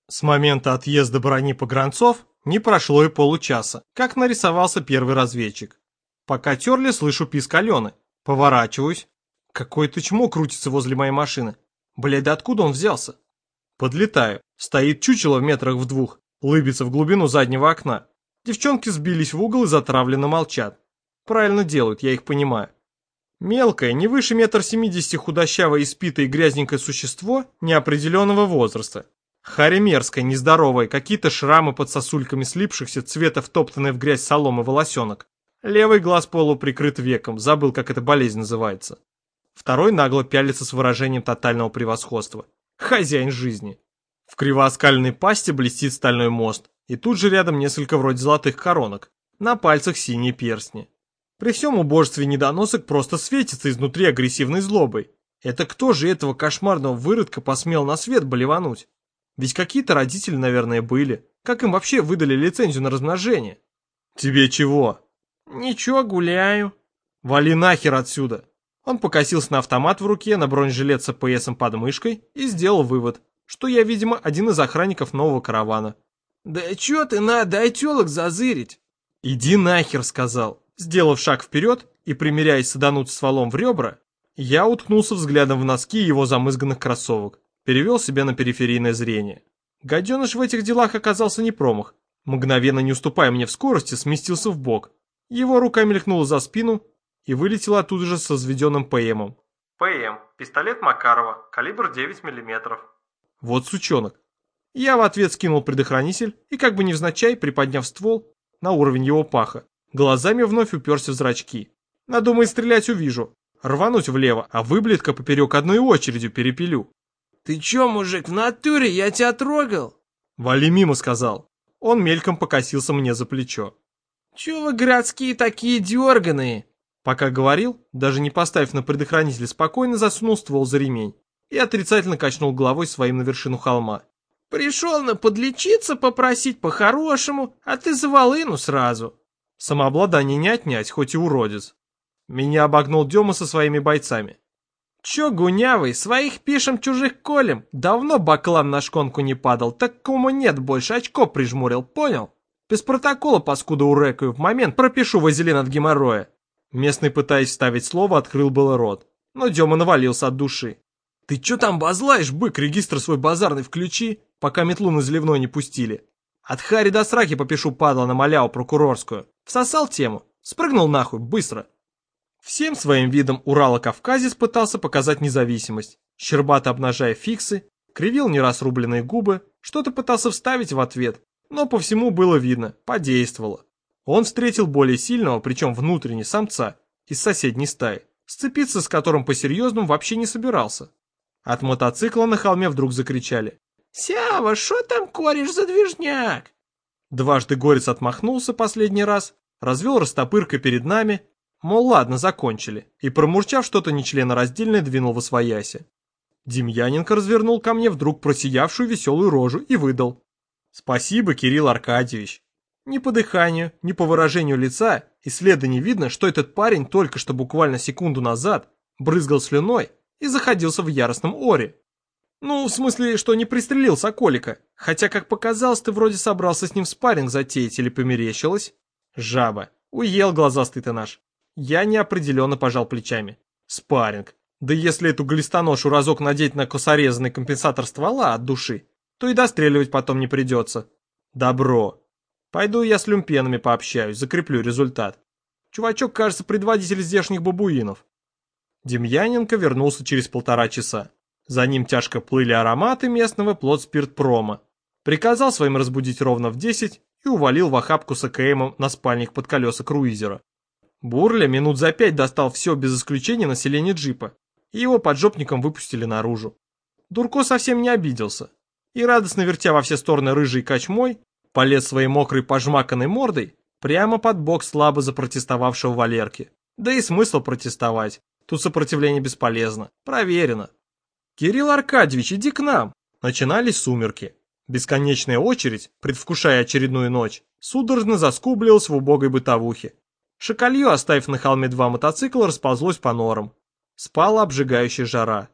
С момента отъезда брони погранцов не прошло и получаса, как нарисовался первый разведчик. Пока терли, слышу писк Алены. Поворачиваюсь. Какое-то чмо крутится возле моей машины. Блядь, да откуда он взялся? Подлетаю. Стоит чучело в метрах в двух, лыбится в глубину заднего окна. Девчонки сбились в угол и затравленно молчат. Правильно делают, я их понимаю. Мелкое, не выше 1,70 м худощавое, испитое и грязненькое существо неопределенного возраста. Харя мерзкая, нездоровая, какие-то шрамы под сосульками слипшихся, цвета втоптанной в грязь соломы волосенок. Левый глаз полуприкрыт веком, забыл, как эта болезнь называется. Второй нагло пялится с выражением тотального превосходства. Хозяин жизни. В кривооскаленной пасти блестит стальной мост, и тут же рядом несколько вроде золотых коронок, на пальцах синие перстни. При всем убожестве недоносок просто светится изнутри агрессивной злобой. Это кто же этого кошмарного выродка посмел на свет болевануть? Ведь какие-то родители, наверное, были. Как им вообще выдали лицензию на размножение? Тебе чего? Ничего, гуляю. Вали нахер отсюда. Он покосился на автомат в руке, на бронежилет с АПСом под мышкой и сделал вывод, что я, видимо, один из охранников нового каравана. Да чё ты надо, дай тёлок зазырить. Иди нахер, сказал. Сделав шаг вперед и примеряясь садануть стволом в ребра, я уткнулся взглядом в носки его замызганных кроссовок, перевел себя на периферийное зрение. Гаденыш в этих делах оказался не промах. Мгновенно не уступая мне в скорости, сместился в бок. Его рука мелькнула за спину и вылетела оттуда же со взведенным ПМом. ПМ. Пистолет Макарова. Калибр 9 мм. Вот сучонок. Я в ответ скинул предохранитель и, как бы невзначай, приподняв ствол на уровень его паха, глазами вновь уперся в зрачки. Надумает стрелять, увижу. Рвануть влево, а выблетка поперек одной очередью перепилю. Ты чё, мужик, в натуре? Я тебя трогал? Вали мимо, сказал. Он мельком покосился мне за плечо. Чё вы, городские, такие дерганые? Пока говорил, даже не поставив на предохранитель, спокойно засунул ствол за ремень и отрицательно качнул головой своим на вершину холма. Пришел на подлечиться попросить по-хорошему, а ты за волыну сразу. Самообладание не отнять, хоть и уродец. Меня обогнул Дема со своими бойцами. Чё, гунявый, своих пишем, чужих колем? Давно баклан на шконку не падал, так кому нет больше, очко прижмурил, понял? Без протокола, паскуда, урекаю, в момент пропишу вазелин от геморроя. Местный, пытаясь вставить слово, открыл было рот, но Дема навалился от души. Ты чё там базлаешь, бык, регистр свой базарный включи, пока метлу на заливной не пустили. От хари до сраки попишу, падла, на маляву прокурорскую. Всосал тему, спрыгнул нахуй, быстро. Всем своим видом Урало-Кавказец пытался показать независимость, щербато обнажая фиксы, кривил нерасрубленные губы, что-то пытался вставить в ответ, но по всему было видно, подействовало. Он встретил более сильного, причем внутренне, самца из соседней стаи, сцепиться с которым по-серьезному вообще не собирался. От мотоцикла на холме вдруг закричали: «Сява, шо там кореш за движняк?» Дважды горец отмахнулся последний раз, развел растопыркой перед нами, мол, ладно, закончили, и, промурчав что-то нечленораздельное, двинул восвояси. Демьяненко развернул ко мне вдруг просиявшую веселую рожу и выдал: «Спасибо, Кирилл Аркадьевич». Ни по дыханию, ни по выражению лица и следа не видно, что этот парень только что буквально секунду назад брызгал слюной и заходился в яростном оре. Ну, в смысле, что не пристрелил соколика, хотя, как показалось, ты вроде собрался с ним спарринг затеять или померещилось. Жаба, уел глазастый ты наш. Я неопределенно пожал плечами. Спарринг. Да если эту глистоношу разок надеть на косорезанный компенсатор ствола от души, то и достреливать потом не придется. Добро. Пойду я с люмпенами пообщаюсь, закреплю результат. Чувачок, кажется, предводитель здешних бабуинов. Демьяненко вернулся через 1,5 часа. За ним тяжко плыли ароматы местного плотспиртпрома. Приказал своим разбудить ровно в 10 и увалил в охапку с АКМом на спальник под колеса круизера. Бурля минут за 5 достал все без исключения население джипа, и его поджопником выпустили наружу. Дурко совсем не обиделся, и, радостно вертя во все стороны рыжей качмой, полез своей мокрой пожмаканной мордой прямо под бок слабо запротестовавшего Валерки. Да и смысл протестовать, тут сопротивление бесполезно, проверено. «Кирилл Аркадьевич, иди к нам!» Начинались сумерки. Бесконечная очередь, предвкушая очередную ночь, судорожно заскублилась в убогой бытовухе. Шакалье, оставив на холме 2 мотоцикла, расползлось по норам. Спала обжигающая жара.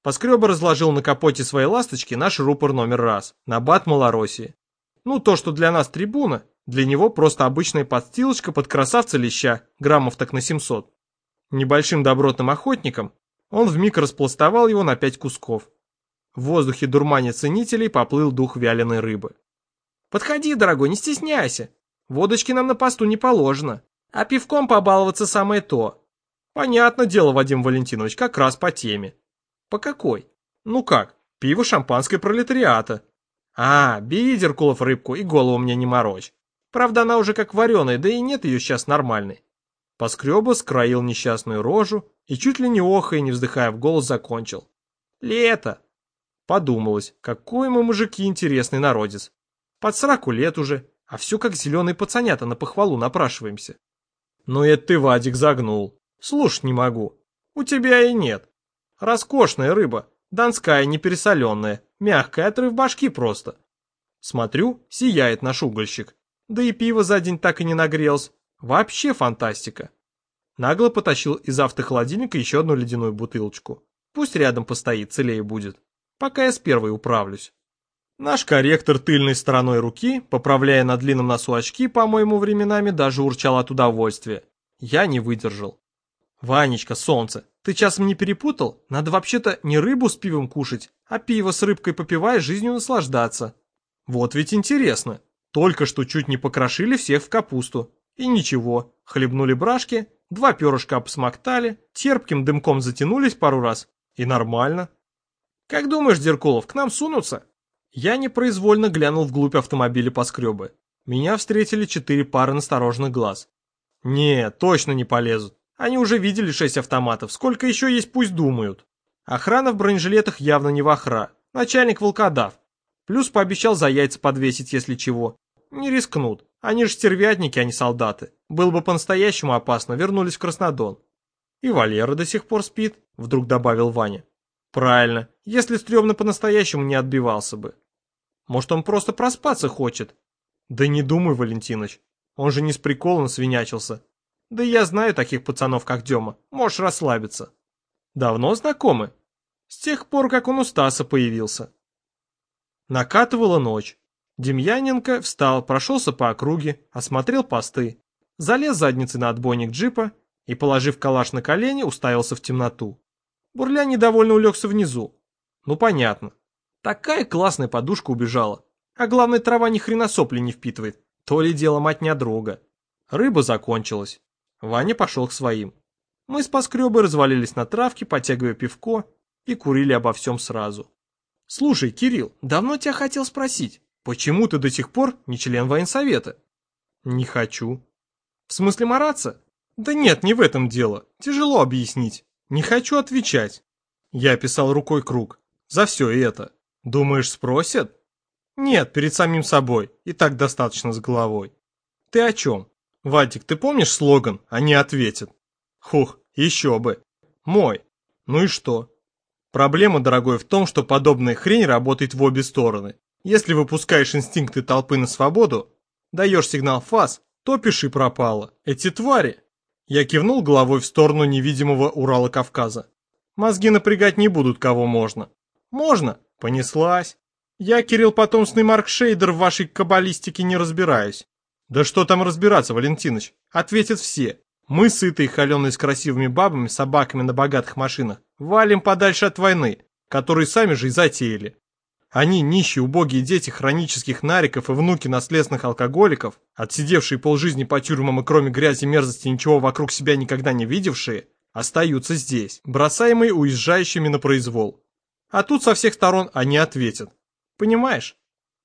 Поскреба разложил на капоте своей ласточки наш рупор номер раз, набат Малороссии. Ну, то, что для нас трибуна, для него просто обычная подстилочка под красавца леща, граммов так на 700. Небольшим добротным охотником он вмиг распластовал его на 5 кусков. В воздухе дурманя ценителей поплыл дух вяленой рыбы. «Подходи, дорогой, не стесняйся. Водочки нам на посту не положено, а пивком побаловаться самое то». «Понятно дело, Вадим Валентинович, как раз по теме». «По какой?» «Ну как, пиво шампанское пролетариата». «А, бери, Деркулов, рыбку и голову мне не морочь. Правда, она уже как вареная, да и нет ее сейчас нормальной». Поскреба скроил несчастную рожу и чуть ли не охая, не вздыхая в голос, закончил. «Лето!» Подумалось, какой мы мужики интересный народец. Под 40 лет уже, а все как зеленые пацанята на похвалу напрашиваемся. Ну это ты, Вадик, загнул. Слушать не могу. У тебя и нет. Роскошная рыба, донская, не пересоленная, мягкая, отрыв башки просто. Смотрю, сияет наш угольщик. Да и пиво за день так и не нагрелось. Вообще фантастика. Нагло потащил из автохолодильника еще одну ледяную бутылочку. Пусть рядом постоит, целее будет. Пока я с первой управлюсь. Наш корректор тыльной стороной руки, поправляя на длинном носу очки, по-моему, временами даже урчал от удовольствия. Я не выдержал. «Ванечка, солнце, ты часом не перепутал? Надо вообще-то не рыбу с пивом кушать, а пиво с рыбкой попивая, жизнью наслаждаться». Вот ведь интересно. Только что чуть не покрошили всех в капусту. И ничего, хлебнули брашки, 2 перышка обсмоктали, терпким дымком затянулись пару раз. И нормально. «Как думаешь, Деркулов, к нам сунутся?» Я непроизвольно глянул вглубь автомобиля Поскребы. Меня встретили 4 пары настороженных глаз. «Не, точно не полезут. Они уже видели 6 автоматов. Сколько еще есть, пусть думают». Охрана в бронежилетах явно не вахра. Начальник волкодав. Плюс пообещал за яйца подвесить, если чего. Не рискнут. Они же стервятники, а не солдаты. Было бы по-настоящему опасно, вернулись в Краснодон. «И Валера до сих пор спит», — вдруг добавил Ваня. «Правильно, если стрёмно по-настоящему не отбивался бы. Может, он просто проспаться хочет?» «Да не думай, Валентиныч, он же не с приколом свинячился. Да и я знаю таких пацанов, как Дема, можешь расслабиться». «Давно знакомы?» «С тех пор, как он у Стаса появился». Накатывала ночь. Демьяненко встал, прошелся по округе, осмотрел посты, залез задницей на отбойник джипа и, положив калаш на колени, уставился в темноту. Бурля недовольно улегся внизу. Ну понятно. Такая классная подушка убежала. А главное, трава ни хрена сопли не впитывает. То ли дело мотня друга. Рыба закончилась. Ваня пошел к своим. Мы с Поскребой развалились на травке, потягивая пивко, и курили обо всем сразу. «Слушай, Кирилл, давно тебя хотел спросить, почему ты до сих пор не член военсовета?» «Не хочу». «В смысле мараться?» «Да нет, не в этом дело. Тяжело объяснить. Не хочу отвечать». Я писал рукой круг. «За все это. Думаешь, спросят?» «Нет, перед самим собой. И так достаточно с головой». «Ты о чем?» «Вадик, ты помнишь слоган «Они ответят»?» «Хух, еще бы. Мой. Ну и что?» «Проблема, дорогой, в том, что подобная хрень работает в обе стороны. Если выпускаешь инстинкты толпы на свободу, даешь сигнал ФАС, то пиши пропало. Эти твари...» Я кивнул головой в сторону невидимого Урала-Кавказа. «Мозги напрягать не будут, кого можно». «Можно?» Понеслась. «Я, Кирилл, потомственный Марк Шейдер, в вашей каббалистике не разбираюсь». «Да что там разбираться, Валентиныч?» Ответят все. Мы, сытые, холеные, с красивыми бабами, собаками на богатых машинах, валим подальше от войны, которую сами же и затеяли. Они, нищие, убогие дети хронических нариков и внуки наследственных алкоголиков, отсидевшие полжизни по тюрьмам и кроме грязи и мерзости ничего вокруг себя никогда не видевшие, остаются здесь, бросаемые уезжающими на произвол. А тут со всех сторон они ответят. Понимаешь?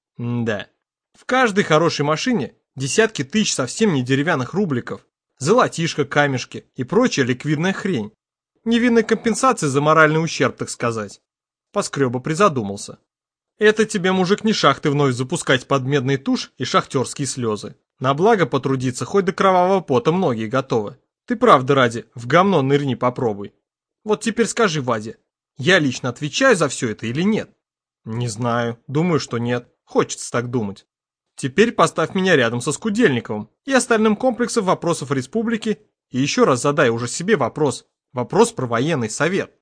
Да. В каждой хорошей машине десятки тысяч совсем не деревянных рубликов, золотишко, камешки и прочая ликвидная хрень. Невинная компенсация за моральный ущерб, так сказать. Поскреба призадумался. Это тебе, мужик, не шахты вновь запускать под медный тушь и шахтерские слезы. На благо потрудиться хоть до кровавого пота многие готовы. Ты правда ради, в говно нырни попробуй. Вот теперь скажи, Вадя, я лично отвечаю за все это или нет? Не знаю, думаю, что нет. Хочется так думать. Теперь поставь меня рядом со Скудельниковым и остальным комплексом вопросов республики и еще раз задай уже себе вопрос. Вопрос про военный совет.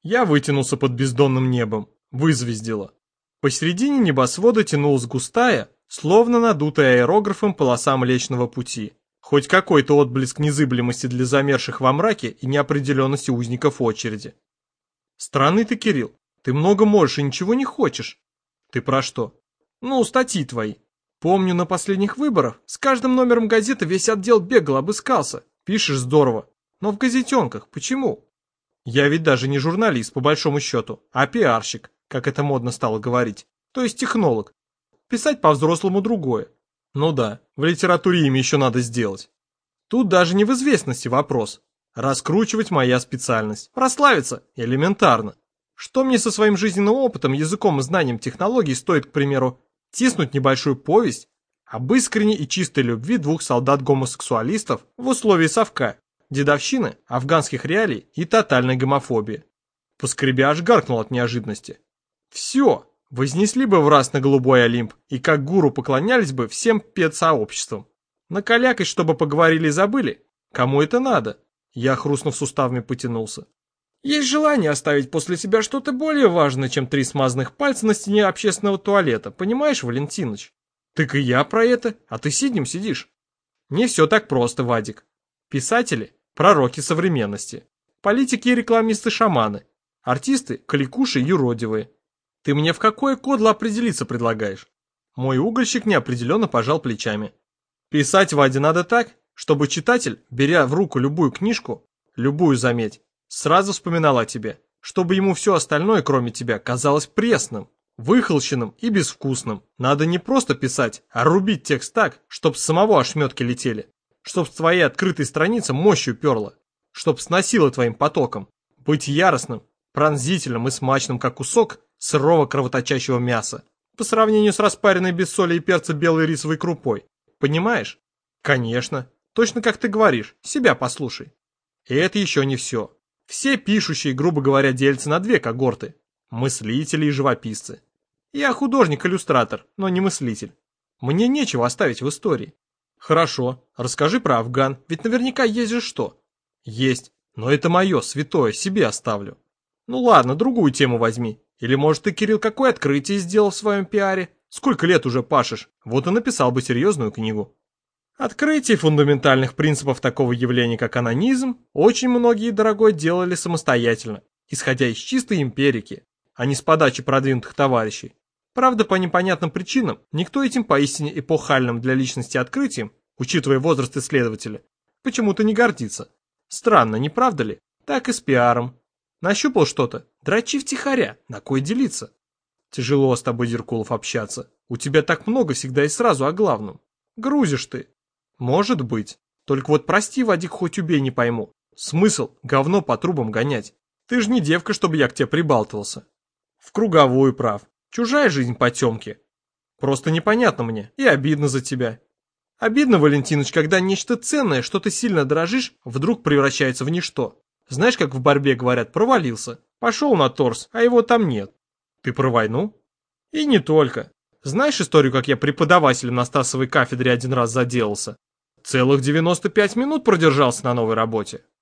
Я вытянулся под бездонным небом. Вызвездило. Посередине небосвода тянулась густая, словно надутая аэрографом полоса Млечного Пути. Хоть какой-то отблеск незыблемости для замерших во мраке и неопределенности узников очереди. Странный ты, Кирилл. Ты много можешь и ничего не хочешь. Ты про что? Ну, статьи твои. Помню, на последних выборах с каждым номером газеты весь отдел бегал, обыскался. Пишешь здорово. Но в газетенках почему? Я ведь даже не журналист, по большому счету, а пиарщик, как это модно стало говорить. То есть технолог. Писать по-взрослому другое. Ну да, в литературе имя еще надо сделать. Тут даже не в известности вопрос. Раскручивать моя специальность. Прославиться элементарно. Что мне со своим жизненным опытом, языком и знанием технологий стоит, к примеру, тиснуть небольшую повесть об искренней и чистой любви двух солдат-гомосексуалистов в условии совка, дедовщины, афганских реалий и тотальной гомофобии. Поскребя аж гаркнул от неожиданности. Все, вознесли бы в раз на голубой Олимп и как гуру поклонялись бы всем педсообществам. Накалякать, чтобы поговорили и забыли? Кому это надо? Я, хрустнув суставами, потянулся. Есть желание оставить после себя что-то более важное, чем 3 смазанных пальца на стене общественного туалета, понимаешь, Валентиныч? Так и я про это, а ты сидишь. Не все так просто, Вадик. Писатели – пророки современности. Политики и рекламисты – шаманы. Артисты – кликуши и юродивые. Ты мне в какое кодло определиться предлагаешь? Мой угольщик неопределенно пожал плечами. Писать, Ваде, надо так, чтобы читатель, беря в руку любую книжку, любую, заметь, сразу вспоминал о тебе, чтобы ему все остальное, кроме тебя, казалось пресным, выхолощенным и безвкусным. Надо не просто писать, а рубить текст так, чтоб с самого ошметки летели, чтоб с твоей открытой страницы мощью перло, чтоб сносило твоим потоком. Быть яростным, пронзительным и смачным, как кусок сырого кровоточащего мяса, по сравнению с распаренной без соли и перца белой рисовой крупой. Понимаешь? Конечно. Точно как ты говоришь. Себя послушай. И это еще не все. Все пишущие, грубо говоря, делятся на 2 когорты. Мыслители и живописцы. Я художник-иллюстратор, но не мыслитель. Мне нечего оставить в истории. Хорошо, расскажи про Афган, ведь наверняка есть же что. Есть, но это мое, святое, себе оставлю. Ну ладно, другую тему возьми. Или, может, ты, Кирилл, какое открытие сделал в своем пиаре? Сколько лет уже пашешь? Вот и написал бы серьезную книгу. Открытие фундаментальных принципов такого явления, как анонизм, очень многие, дорогой, делали самостоятельно, исходя из чистой эмпирики, а не с подачи продвинутых товарищей. Правда, по непонятным причинам, никто этим поистине эпохальным для личности открытием, учитывая возраст исследователя, почему-то не гордится. Странно, не правда ли? Так и с пиаром. Нащупал что-то, дрочи втихаря, на кой делиться? Тяжело с тобой, Деркулов, общаться. У тебя так много всегда и сразу о главном. Грузишь ты. Может быть. Только вот прости, Вадик, хоть убей, не пойму. Смысл говно по трубам гонять? Ты же не девка, чтобы я к тебе прибалтывался. В круговую прав. Чужая жизнь потемки. Просто непонятно мне и обидно за тебя. Обидно, Валентиныч, когда нечто ценное, что ты сильно дорожишь, вдруг превращается в ничто. Знаешь, как в борьбе говорят, провалился. Пошел на торс, а его там нет. Ты про войну? И не только. Знаешь историю, как я преподавателем на Стасовой кафедре один раз заделался? Целых 95 минут продержался на новой работе.